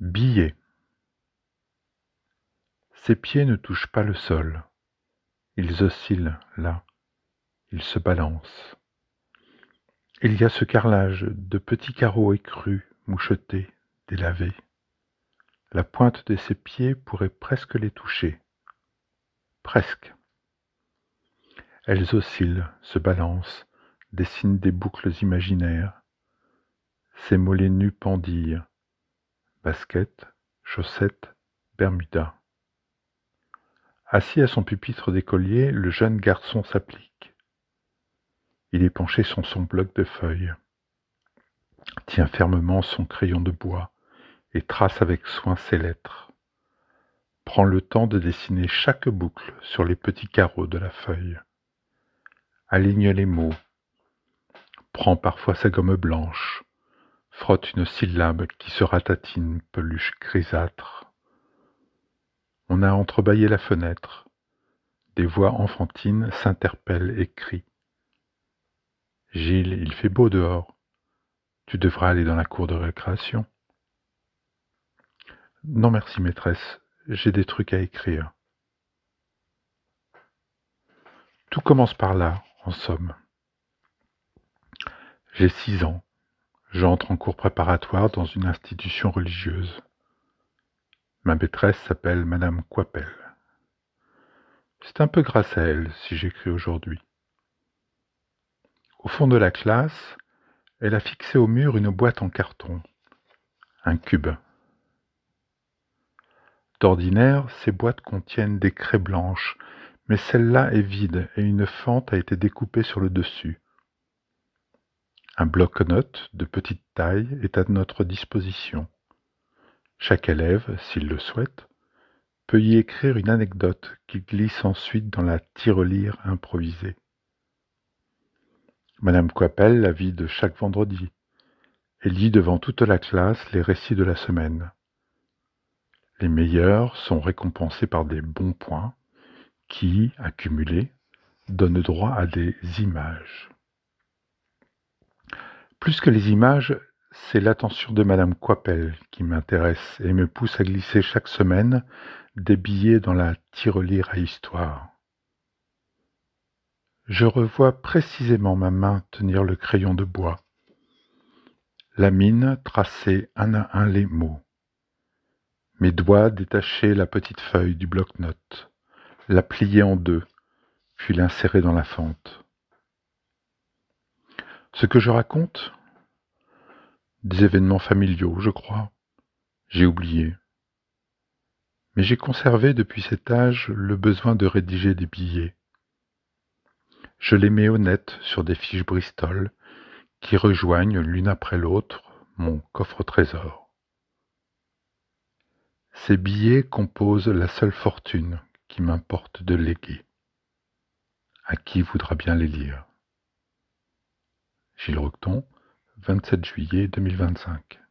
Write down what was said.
Billet. Ses pieds ne touchent pas le sol. Ils oscillent là, ils se balancent. Il y a ce carrelage de petits carreaux écrus, mouchetés, délavés. La pointe de ses pieds pourrait presque les toucher. Presque. Elles oscillent, se balancent, dessinent des boucles imaginaires. Ses mollets nus pendillent. Baskets, chaussettes, bermudas. Assis à son pupitre d'écolier, le jeune garçon s'applique. Il est penché sur son bloc de feuilles, tient fermement son crayon de bois et trace avec soin ses lettres. Prend le temps de dessiner chaque boucle sur les petits carreaux de la feuille. Aligne les mots. Prend parfois sa gomme blanche. Frotte une syllabe qui se ratatine, peluche grisâtre. On a entrebâillé la fenêtre. Des voix enfantines s'interpellent et crient. Gilles, il fait beau dehors. Tu devras aller dans la cour de récréation. Non merci maîtresse, j'ai des trucs à écrire. Tout commence par là, en somme. J'ai 6 ans. J'entre en cours préparatoire dans une institution religieuse. Ma maîtresse s'appelle Madame Coipel. C'est un peu grâce à elle si j'écris aujourd'hui. Au fond de la classe, elle a fixé au mur une boîte en carton, un cube. D'ordinaire, ces boîtes contiennent des craies blanches, mais celle-là est vide et une fente a été découpée sur le dessus. Un bloc-notes de petite taille est à notre disposition. Chaque élève, s'il le souhaite, peut y écrire une anecdote qui glisse ensuite dans la tirelire improvisée. Madame Coipel la vide chaque vendredi et lit devant toute la classe les récits de la semaine. Les meilleurs sont récompensés par des bons points qui, accumulés, donnent droit à des images. Plus que les images, c'est l'attention de Madame Coipel qui m'intéresse et me pousse à glisser chaque semaine des billets dans la tirelire à histoire. Je revois précisément ma main tenir le crayon de bois, la mine tracer un à un les mots, mes doigts détacher la petite feuille du bloc-notes, la plier en deux, puis l'insérer dans la fente. Ce que je raconte, des événements familiaux, je crois, j'ai oublié. Mais j'ai conservé depuis cet âge le besoin de rédiger des billets. Je les mets au net sur des fiches Bristol qui rejoignent l'une après l'autre mon coffre-trésor. Ces billets composent la seule fortune qui m'importe de léguer. À qui voudra bien les lire? Gilles Roqueton, 27 juillet 2025.